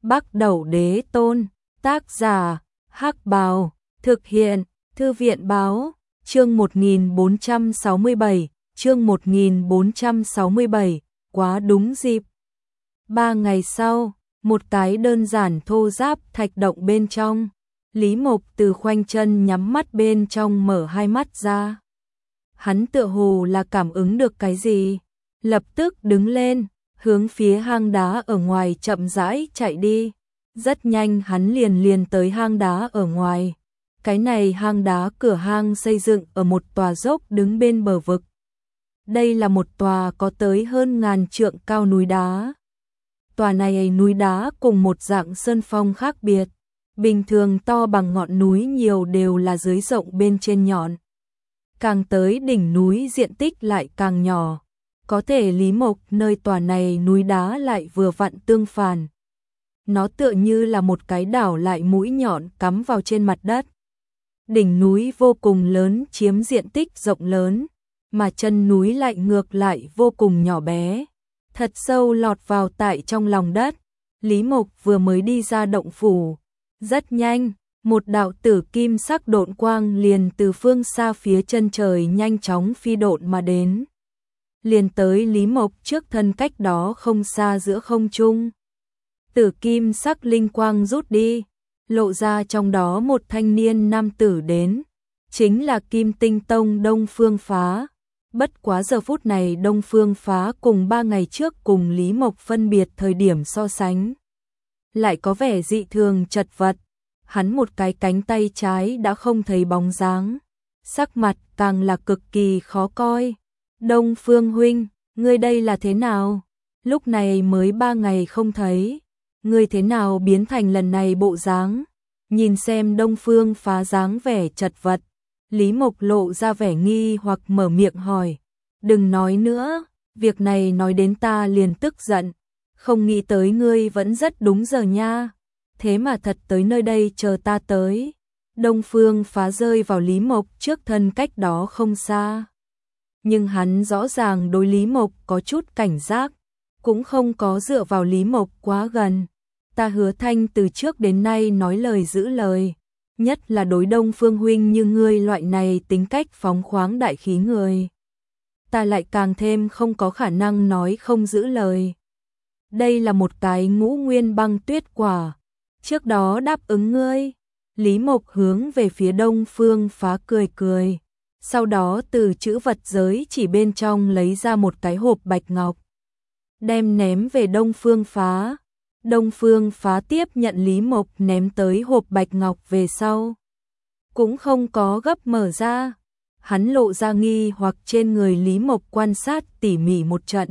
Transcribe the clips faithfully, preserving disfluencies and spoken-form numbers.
Bắc Đẩu Đế Tôn, tác giả, Hắc Bào, thực hiện, Thư viện báo, chương một nghìn bốn trăm sáu mươi bảy, chương một nghìn bốn trăm sáu mươi bảy, quá đúng dịp. Ba ngày sau, một cái đơn giản thô ráp thạch động bên trong, Lý Mộc từ khoanh chân nhắm mắt bên trong mở hai mắt ra. Hắn tựa hồ là cảm ứng được cái gì, lập tức đứng lên, hướng phía hang đá ở ngoài chậm rãi chạy đi. Rất nhanh hắn liền liền tới hang đá ở ngoài. Cái này hang đá cửa hang xây dựng ở một tòa dốc đứng bên bờ vực. Đây là một tòa có tới hơn ngàn trượng cao núi đá. Tòa này núi đá cùng một dạng sơn phong khác biệt. Bình thường to bằng ngọn núi nhiều đều là dưới rộng bên trên nhọn. Càng tới đỉnh núi diện tích lại càng nhỏ. Có thể Lý Mộc nơi tòa này núi đá lại vừa vặn tương phản. Nó tựa như là một cái đảo lại mũi nhọn cắm vào trên mặt đất. Đỉnh núi vô cùng lớn chiếm diện tích rộng lớn, mà chân núi lại ngược lại vô cùng nhỏ bé, thật sâu lọt vào tại trong lòng đất. Lý Mộc vừa mới đi ra động phủ, rất nhanh, một đạo tử kim sắc độn quang liền từ phương xa phía chân trời nhanh chóng phi độn mà đến. Liền tới Lý Mộc trước thân cách đó không xa giữa không trung. Tử kim sắc linh quang rút đi, lộ ra trong đó một thanh niên nam tử đến, chính là Kim Tinh Tông Đông Phương Phá. Bất quá giờ phút này Đông Phương Phá cùng ba ngày trước cùng Lý Mộc phân biệt thời điểm so sánh, lại có vẻ dị thường chật vật, hắn một cái cánh tay trái đã không thấy bóng dáng, sắc mặt càng là cực kỳ khó coi. Đông Phương huynh, ngươi đây là thế nào? Lúc này mới ba ngày không thấy, ngươi thế nào biến thành lần này bộ dáng? Nhìn xem Đông Phương Phá dáng vẻ chật vật, Lý Mộc lộ ra vẻ nghi hoặc mở miệng hỏi. Đừng nói nữa, việc này nói đến ta liền tức giận, không nghĩ tới ngươi vẫn rất đúng giờ nha. Thế mà thật tới nơi đây chờ ta tới. Đông Phương Phá rơi vào Lý Mộc trước thân cách đó không xa. Nhưng hắn rõ ràng đối Lý Mộc có chút cảnh giác, cũng không có dựa vào Lý Mộc quá gần. Ta hứa thanh từ trước đến nay nói lời giữ lời, nhất là đối Đông Phương huynh như ngươi loại này tính cách phóng khoáng đại khí người. Ta lại càng thêm không có khả năng nói không giữ lời. Đây là một cái ngũ nguyên băng tuyết quả, trước đó đáp ứng ngươi. Lý Mộc hướng về phía Đông Phương Phá cười cười, sau đó từ chữ vật giới chỉ bên trong lấy ra một cái hộp bạch ngọc, đem ném về Đông Phương Phá. Đông Phương Phá tiếp nhận Lý Mộc ném tới hộp bạch ngọc về sau, cũng không có gấp mở ra. Hắn lộ ra nghi hoặc trên người Lý Mộc quan sát tỉ mỉ một trận.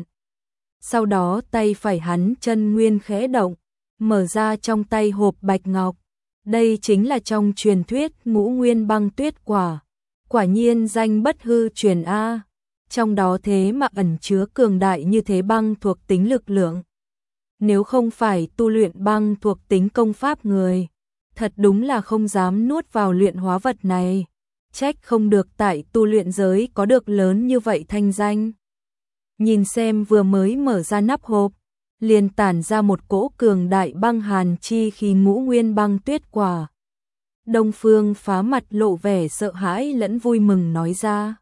Sau đó tay phải hắn chân nguyên khẽ động, mở ra trong tay hộp bạch ngọc. Đây chính là trong truyền thuyết ngũ nguyên băng tuyết quả. Quả nhiên danh bất hư truyền A. Trong đó thế mà ẩn chứa cường đại như thế băng thuộc tính lực lượng. Nếu không phải tu luyện băng thuộc tính công pháp người, thật đúng là không dám nuốt vào luyện hóa vật này. Trách không được tại tu luyện giới có được lớn như vậy thanh danh. Nhìn xem vừa mới mở ra nắp hộp, liền tản ra một cỗ cường đại băng hàn chi khí ngũ nguyên băng tuyết quả. Đông Phương Phá mặt lộ vẻ sợ hãi lẫn vui mừng nói ra.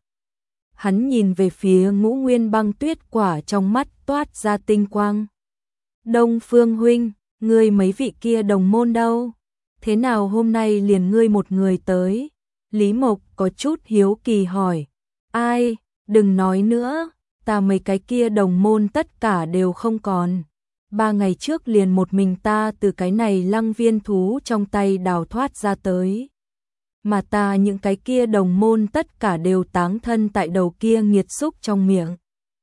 Hắn nhìn về phía ngũ nguyên băng tuyết quả, trong mắt toát ra tinh quang. Đông Phương huynh, ngươi mấy vị kia đồng môn đâu? Thế nào hôm nay liền ngươi một người tới? Lý Mộc có chút hiếu kỳ hỏi. Ai, đừng nói nữa, ta mấy cái kia đồng môn tất cả đều không còn. Ba ngày trước liền một mình ta từ cái này lăng viên thú trong tay đào thoát ra tới. Mà ta những cái kia đồng môn tất cả đều táng thân tại đầu kia nghiệt xúc trong miệng.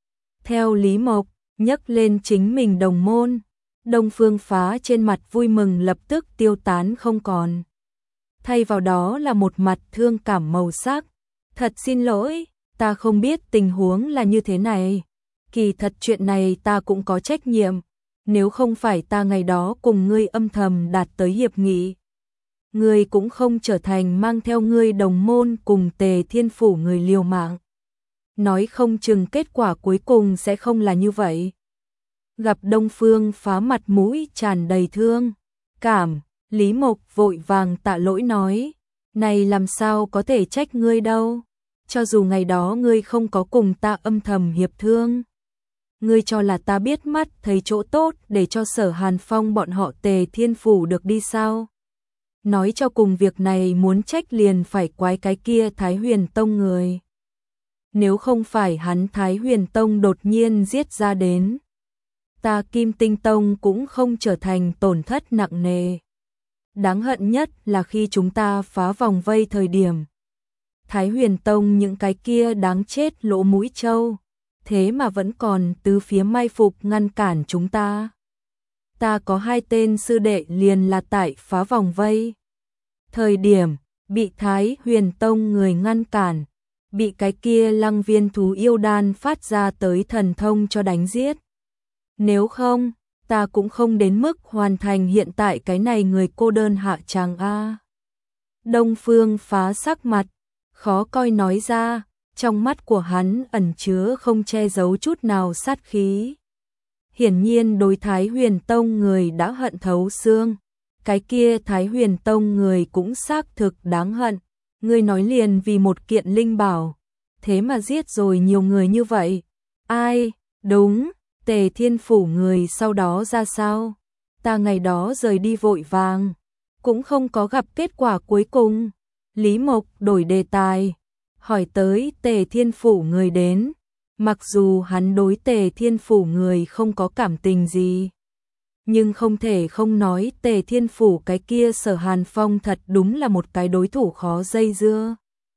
Theo Lý Mộc nhấc lên chính mình đồng môn, Đông Phương Phá trên mặt vui mừng lập tức tiêu tán không còn. Thay vào đó là một mặt thương cảm màu sắc. Thật xin lỗi, ta không biết tình huống là như thế này. Kỳ thật chuyện này ta cũng có trách nhiệm. Nếu không phải ta ngày đó cùng ngươi âm thầm đạt tới hiệp nghị, ngươi cũng không trở thành mang theo ngươi đồng môn cùng Tề Thiên Phủ người liều mạng. Nói không chừng kết quả cuối cùng sẽ không là như vậy. Gặp Đông Phương Phá mặt mũi tràn đầy thương cảm, Lý Mộc vội vàng tạ lỗi nói, này làm sao có thể trách ngươi đâu, cho dù ngày đó ngươi không có cùng ta âm thầm hiệp thương. Ngươi cho là ta biết mắt thấy chỗ tốt để cho Sở Hàn Phong bọn họ Tề Thiên Phủ được đi sao? Nói cho cùng việc này muốn trách liền phải quái cái kia Thái Huyền Tông người. Nếu không phải hắn Thái Huyền Tông đột nhiên giết ra đến, ta Kim Tinh Tông cũng không trở thành tổn thất nặng nề. Đáng hận nhất là khi chúng ta phá vòng vây thời điểm, Thái Huyền Tông những cái kia đáng chết lỗ mũi trâu, thế mà vẫn còn từ phía mai phục ngăn cản chúng ta. Ta có hai tên sư đệ liền là tại phá vòng vây thời điểm bị Thái Huyền Tông người ngăn cản, bị cái kia Lăng Viên thú yêu đan phát ra tới thần thông cho đánh giết. Nếu không, ta cũng không đến mức hoàn thành hiện tại cái này người cô đơn hạ tràng a. Đông Phương Phá sắc mặt khó coi nói ra, trong mắt của hắn ẩn chứa không che giấu chút nào sát khí. Hiển nhiên đối Thái Huyền Tông người đã hận thấu xương, cái kia Thái Huyền Tông người cũng xác thực đáng hận, ngươi nói liền vì một kiện linh bảo, thế mà giết rồi nhiều người như vậy. Ai? Đúng, Tề Thiên Phủ người sau đó ra sao? Ta ngày đó rời đi vội vàng, cũng không có gặp kết quả cuối cùng. Lý Mộc đổi đề tài, hỏi tới Tề Thiên Phủ người đến, mặc dù hắn đối Tề Thiên Phủ người không có cảm tình gì, nhưng không thể không nói Tề Thiên Phủ cái kia Sở Hàn Phong thật đúng là một cái đối thủ khó dây dưa.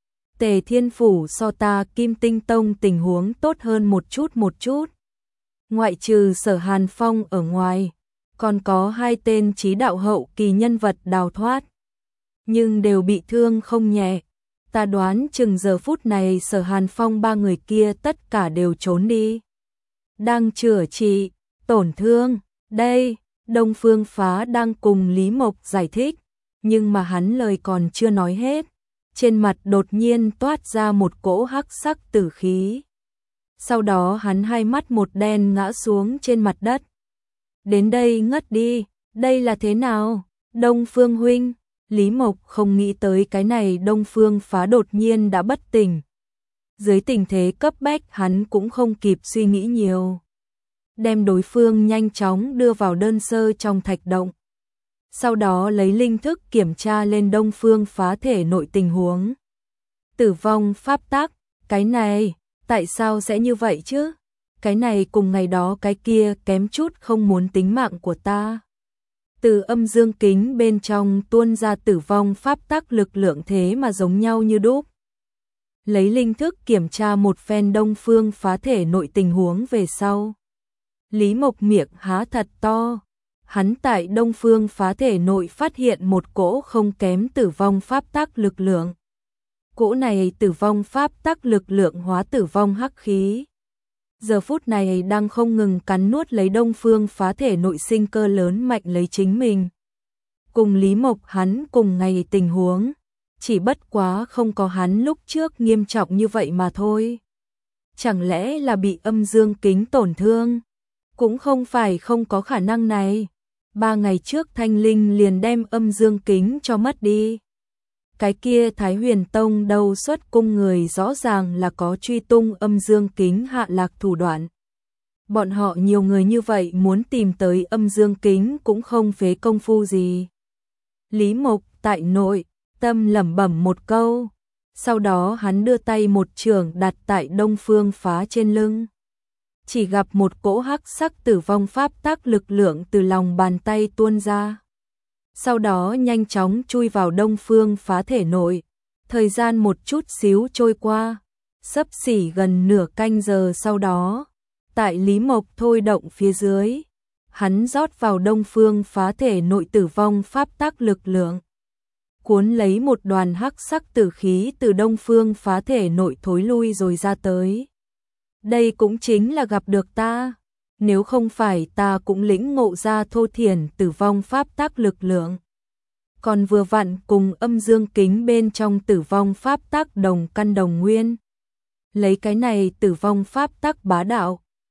Tề Thiên Phủ so ta Kim Tinh Tông tình huống tốt hơn một chút một chút. Ngoại trừ Sở Hàn Phong ở ngoài, còn có hai tên chí đạo hậu kỳ nhân vật đào thoát, nhưng đều bị thương không nhẹ. Ta đoán chừng giờ phút này Sở Hàn Phong ba người kia tất cả đều trốn đi, đang chữa trị tổn thương. Đây, Đông Phương Phá đang cùng Lý Mộc giải thích, nhưng mà hắn lời còn chưa nói hết, trên mặt đột nhiên toát ra một cỗ hắc sắc tử khí. Sau đó hắn hai mắt một đen ngã xuống trên mặt đất. Đến đây ngất đi, đây là thế nào? Đông Phương huynh, Lý Mộc không nghĩ tới cái này Đông Phương Phá đột nhiên đã bất tỉnh. Dưới tình thế cấp bách hắn cũng không kịp suy nghĩ nhiều, đem đối phương nhanh chóng đưa vào đơn sơ trong thạch động. Sau đó lấy linh thức kiểm tra lên Đông Phương Phá thể nội tình huống. Tử vong pháp tắc, cái này, tại sao sẽ như vậy chứ? Cái này cùng ngày đó cái kia kém chút không muốn tính mạng của ta. Từ âm dương kính bên trong tuôn ra tử vong pháp tắc lực lượng thế mà giống nhau như đúc. Lấy linh thức kiểm tra một phen Đông Phương Phá thể nội tình huống về sau, Lý Mộc miệng há thật to. Hắn tại Đông Phương Phá thể nội phát hiện một cỗ không kém tử vong pháp tắc lực lượng. Cỗ này tử vong pháp tắc lực lượng hóa tử vong hắc khí, giờ phút này đang không ngừng cắn nuốt lấy Đông Phương Phá thể nội sinh cơ lớn mạnh lấy chính mình. Cùng Lý Mộc hắn cùng ngày tình huống, chỉ bất quá không có hắn lúc trước nghiêm trọng như vậy mà thôi. Chẳng lẽ là bị âm dương kính tổn thương? Cũng không phải không có khả năng này. Ba ngày trước Thanh Linh liền đem âm dương kính cho mất đi. Cái kia Thái Huyền Tông đầu xuất cung người rõ ràng là có truy tung âm dương kính hạ lạc thủ đoạn. Bọn họ nhiều người như vậy muốn tìm tới âm dương kính cũng không phế công phu gì. Lý Mộc tại nội tâm lẩm bẩm một câu, sau đó hắn đưa tay một chưởng đặt tại Đông Phương Phá trên lưng. Chỉ gặp một cỗ hắc sắc tử vong pháp tắc lực lượng từ lòng bàn tay tuôn ra. Sau đó nhanh chóng chui vào Đông Phương Phá thể nội. Thời gian một chút xíu trôi qua, xấp xỉ gần nửa canh giờ sau đó, tại Lý Mộc thôi động phía dưới, hắn rót vào Đông Phương Phá thể nội tử vong pháp tắc lực lượng, cuốn lấy một đoàn hắc sắc tử khí từ Đông Phương Phá thể nội thối lui rồi ra tới. Đây cũng chính là gặp được ta, nếu không phải ta cũng lĩnh ngộ ra thô thiển tử vong pháp tắc lực lượng. Còn vừa vặn cùng âm dương kính bên trong tử vong pháp tắc đồng căn đồng nguyên. Lấy cái này tử vong pháp tắc bá đạo,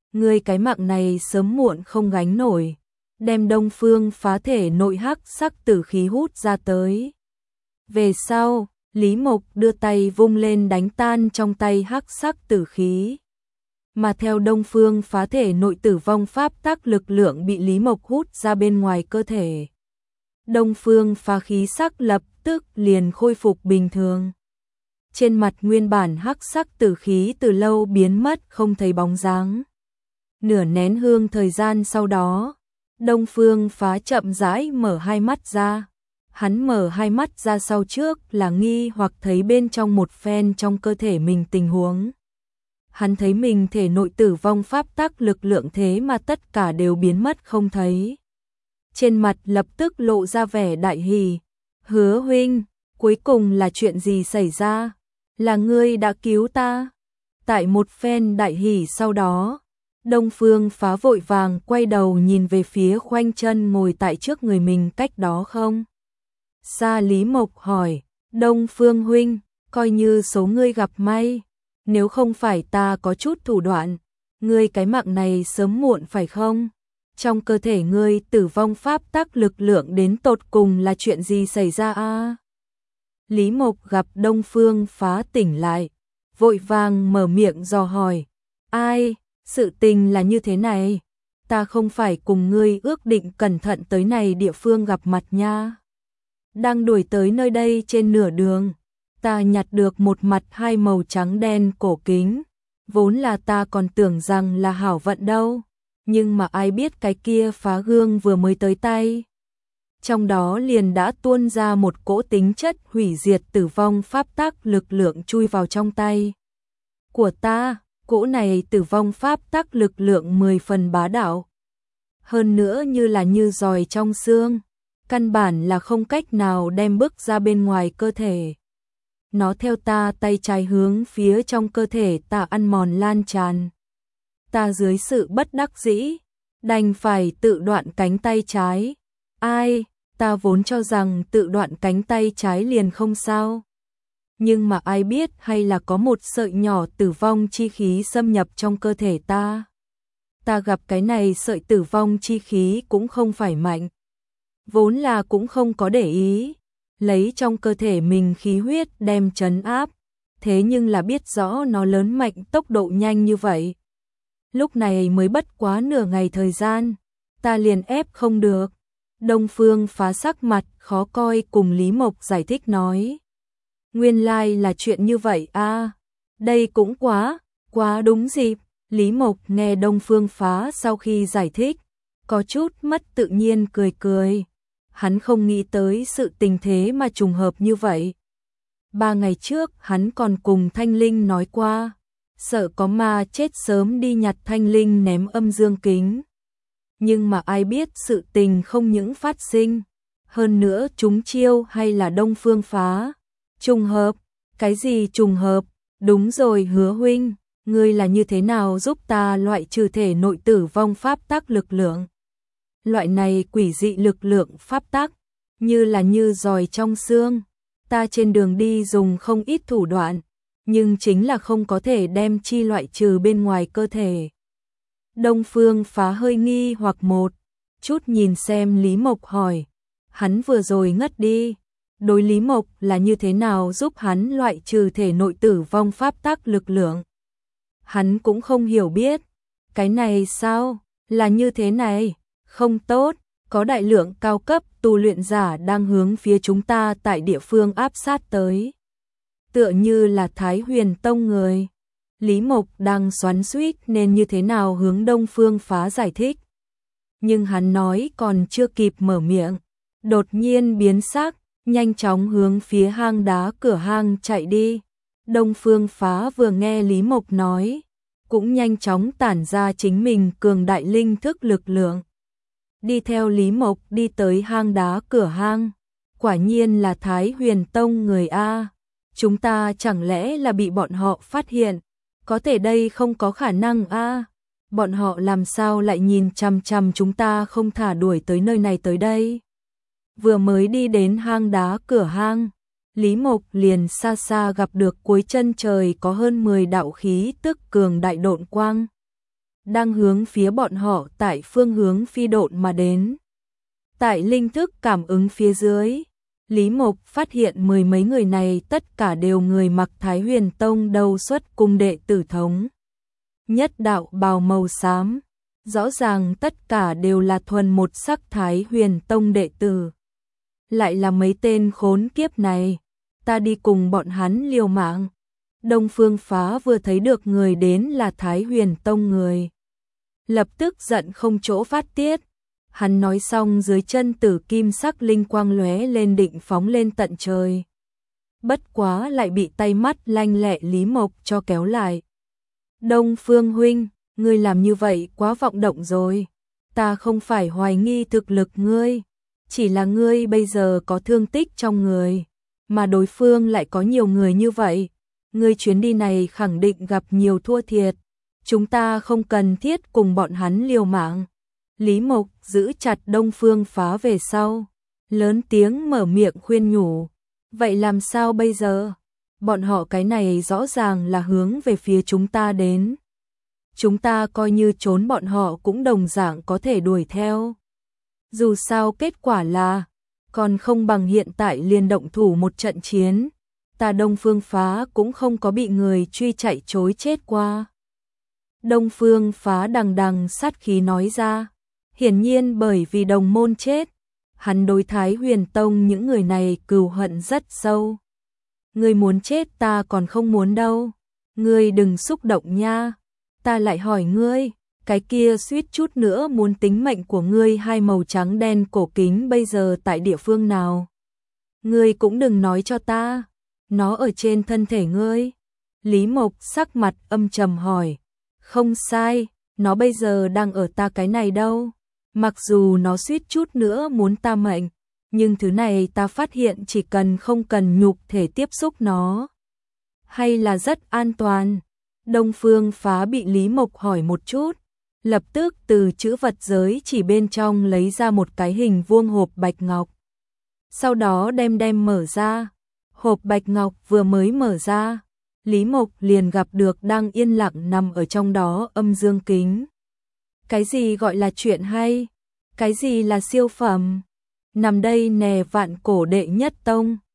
ngươi cái mạng này sớm muộn không gánh nổi, đem Đông Phương Phá thể nội hắc sắc tử khí hút ra tới. Về sau, Lý Mộc đưa tay vung lên đánh tan trong tay hắc sắc tử khí. Mà theo Đông Phương Phá thể nội tử vong pháp tắc lực lượng bị Lý Mộc hút ra bên ngoài cơ thể. Đông Phương Phá khí sắc lập tức liền khôi phục bình thường. Trên mặt nguyên bản hắc sắc tử khí từ lâu biến mất không thấy bóng dáng. Nửa nén hương thời gian sau đó, Đông Phương Phá chậm rãi mở hai mắt ra. Hắn mở hai mắt ra sau trước là nghi hoặc thấy bên trong một phen trong cơ thể mình tình huống. Hắn thấy mình thể nội tử vong pháp tắc lực lượng thế mà tất cả đều biến mất không thấy. Trên mặt lập tức lộ ra vẻ đại hỉ. Hứa huynh, cuối cùng là chuyện gì xảy ra? Là ngươi đã cứu ta? Tại một phen đại hỉ sau đó, Đông Phương Phá vội vàng quay đầu nhìn về phía khoanh chân ngồi tại trước người mình cách đó không. Sa Lý Mộc hỏi, Đông Phương huynh, coi như số ngươi gặp may, nếu không phải ta có chút thủ đoạn, ngươi cái mạng này sớm muộn phải không? Trong cơ thể ngươi tử vong pháp tắc lực lượng đến tột cùng là chuyện gì xảy ra a? Lý Mộc gặp Đông Phương Phá tỉnh lại, vội vàng mở miệng dò hỏi, ai, sự tình là như thế này, ta không phải cùng ngươi ước định cẩn thận tới này địa phương gặp mặt nha. Đang đuổi tới nơi đây trên nửa đường, ta nhặt được một mặt hai màu trắng đen cổ kính, vốn là ta còn tưởng rằng là hảo vận đâu, nhưng mà ai biết cái kia phá gương vừa mới tới tay. Trong đó liền đã tuôn ra một cỗ tính chất hủy diệt tử vong pháp tắc lực lượng chui vào trong tay của ta, cỗ này tử vong pháp tắc lực lượng mười phần bá đạo. Hơn nữa như là như giòi trong xương, căn bản là không cách nào đem bước ra bên ngoài cơ thể. Nó theo ta tay trái hướng phía trong cơ thể ta ăn mòn lan tràn. Ta dưới sự bất đắc dĩ, đành phải tự đoạn cánh tay trái. Ai, ta vốn cho rằng tự đoạn cánh tay trái liền không sao. Nhưng mà ai biết hay là có một sợi nhỏ tử vong chi khí xâm nhập trong cơ thể ta. Ta gặp cái này sợi tử vong chi khí cũng không phải mạnh. Vốn là cũng không có để ý, lấy trong cơ thể mình khí huyết đem trấn áp, thế nhưng là biết rõ nó lớn mạnh tốc độ nhanh như vậy. Lúc này mới bất quá nửa ngày thời gian, ta liền ép không được. Đông Phương Phá sắc mặt khó coi cùng Lý Mộc giải thích nói. Nguyên lai là chuyện như vậy a, đây cũng quá, quá đúng dịp. Lý Mộc nghe Đông Phương Phá sau khi giải thích, có chút mất tự nhiên cười cười. Hắn không nghĩ tới sự tình thế mà trùng hợp như vậy. Ba ngày trước hắn còn cùng Thanh Linh nói qua, sợ có ma chết sớm đi nhặt Thanh Linh ném âm dương kính. Nhưng mà ai biết sự tình không những phát sinh, hơn nữa chúng chiêu hay là Đông Phương Phá. Trùng hợp, cái gì trùng hợp, đúng rồi Hứa huynh, ngươi là như thế nào giúp ta loại trừ thể nội tử vong pháp tắc lực lượng? Loại này quỷ dị lực lượng pháp tắc, như là như giòi trong xương, ta trên đường đi dùng không ít thủ đoạn, nhưng chính là không có thể đem chi loại trừ bên ngoài cơ thể. Đông Phương Phá hơi nghi hoặc một chút nhìn xem Lý Mộc hỏi, hắn vừa rồi ngất đi, đối Lý Mộc là như thế nào giúp hắn loại trừ thể nội tử vong pháp tắc lực lượng? Hắn cũng không hiểu biết, cái này sao, là như thế này, không tốt, có đại lượng cao cấp tu luyện giả đang hướng phía chúng ta tại địa phương áp sát tới. Tựa như là Thái Huyền Tông người. Lý Mộc đang xoắn xuýt nên như thế nào hướng Đông Phương Phá giải thích. Nhưng hắn nói còn chưa kịp mở miệng, đột nhiên biến sắc, nhanh chóng hướng phía hang đá cửa hang chạy đi. Đông Phương Phá vừa nghe Lý Mộc nói, cũng nhanh chóng tản ra chính mình cường đại linh thức lực lượng. Đi theo Lý Mộc đi tới hang đá cửa hang, quả nhiên là Thái Huyền Tông người A. Chúng ta chẳng lẽ là bị bọn họ phát hiện? Có thể đây không có khả năng A. Bọn họ làm sao lại nhìn chằm chằm chúng ta không thả đuổi tới nơi này tới đây? Vừa mới đi đến hang đá cửa hang, Lý Mộc liền xa xa gặp được cuối chân trời có hơn mười đạo khí tức cường đại độn quang. đang hướng phía bọn họ tại phương hướng phi độn mà đến. Tại linh thức cảm ứng phía dưới, Lý Mộc phát hiện mười mấy người này tất cả đều người mặc Thái Huyền Tông đầu xuất cung đệ tử thống nhất đạo bào màu xám, rõ ràng tất cả đều là thuần một sắc Thái Huyền Tông đệ tử. Lại là mấy tên khốn kiếp này, ta đi cùng bọn hắn liều mạng. Đông Phương Phá vừa thấy được người đến là Thái Huyền Tông người, lập tức giận không chỗ phát tiết. Hắn nói xong dưới chân tử kim sắc linh quang lóe lên định phóng lên tận trời. Bất quá lại bị tay mắt lanh lẹ Lý Mộc cho kéo lại. Đông Phương huynh, ngươi làm như vậy quá vọng động rồi. Ta không phải hoài nghi thực lực ngươi, chỉ là ngươi bây giờ có thương tích trong người, mà đối phương lại có nhiều người như vậy. Ngươi chuyến đi này khẳng định gặp nhiều thua thiệt. Chúng ta không cần thiết cùng bọn hắn liều mạng. Lý Mộc giữ chặt Đông Phương Phá về sau, lớn tiếng mở miệng khuyên nhủ. Vậy làm sao bây giờ? Bọn họ cái này rõ ràng là hướng về phía chúng ta đến. Chúng ta coi như trốn bọn họ cũng đồng dạng có thể đuổi theo. Dù sao kết quả là, còn không bằng hiện tại liền động thủ một trận chiến. Ta Đông Phương Phá cũng không có bị người truy chạy chối chết qua. Đông Phương Phá đằng đằng sát khí nói ra. Hiển nhiên bởi vì đồng môn chết, hắn đối Thái Huyền Tông những người này cừu hận rất sâu. Ngươi muốn chết ta còn không muốn đâu. Ngươi đừng xúc động nha. Ta lại hỏi ngươi, cái kia suýt chút nữa muốn tính mệnh của ngươi hai màu trắng đen cổ kính bây giờ tại địa phương nào? Ngươi cũng đừng nói cho ta. Nó ở trên thân thể ngươi. Lý Mộc sắc mặt âm trầm hỏi. Không sai, nó bây giờ đang ở ta cái này đâu. Mặc dù nó suýt chút nữa muốn ta mệnh, nhưng thứ này ta phát hiện chỉ cần không cần nhục thể tiếp xúc nó, hay là rất an toàn. Đông Phương Phá bị Lý Mộc hỏi một chút, lập tức từ chữ vật giới chỉ bên trong lấy ra một cái hình vuông hộp bạch ngọc. Sau đó đem đem mở ra. Hộp bạch ngọc vừa mới mở ra, Lý Mộc liền gặp được đang yên lặng nằm ở trong đó âm dương kính. Cái gì gọi là chuyện hay? Cái gì là siêu phẩm? Nằm đây nè vạn cổ đệ nhất tông.